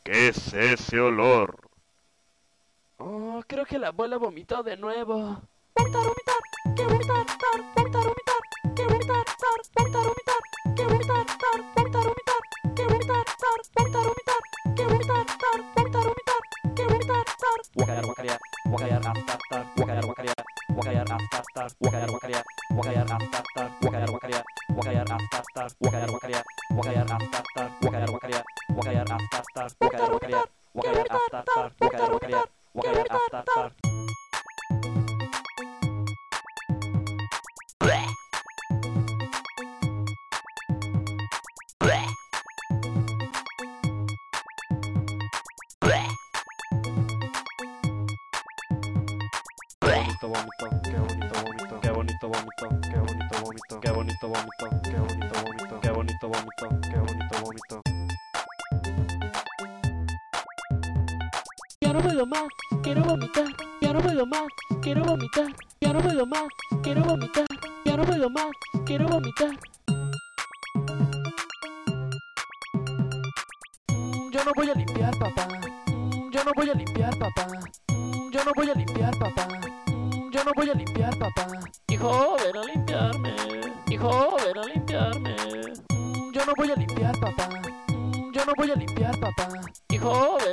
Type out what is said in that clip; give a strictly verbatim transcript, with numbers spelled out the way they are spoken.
¿Qué es ese olor? Oh, creo que la abuela vomitó de nuevo. Vomitar, vomitar, quiero vomitar, tar, vomitar, vomitar, quiero vomitar, tar, vomitar, vomitar, quiero vomitar, tar, vomitar, vomitar, quiero vomitar, tar, vomitar, vomitar, quiero vomitar, tar, vomitar, vomitar, quiero vomitar, tar. Wakayar wakariya, wakayar aftar, wakayar wakariya, wakayar aftar, wakayar wakariya, wakayar aftar, wakayar wakariya, wakayar aftar, wakayar wakariya, wakayar aftar, wakayar wakariya, wakayar aftar, wakayar wakariya, wakayar aftar, wakayar wakariya, wakayar aftar. Bonito vómito, qué bonito vómito, qué bonito vómito, qué bonito vómito, qué bonito vómito, qué bonito vómito, qué bonito vómito, qué bonito vómito. Ya no puedo más, quiero vomitar. Ya no puedo más, quiero vomitar. Ya no puedo más, quiero vomitar. Ya no puedo más, quiero vomitar. Mm, yo no voy a limpiar, papá. Mm, yo no voy a limpiar, papá. Mm, yo no voy a limpiar, papá. Mm, yo no voy a limpiar, papá. Hijo, ven a limpiarme. Hijo, ven a limpiarme. Mm, yo no voy a limpiar, papá. Mm, yo no voy a limpiar, papá. Hijo,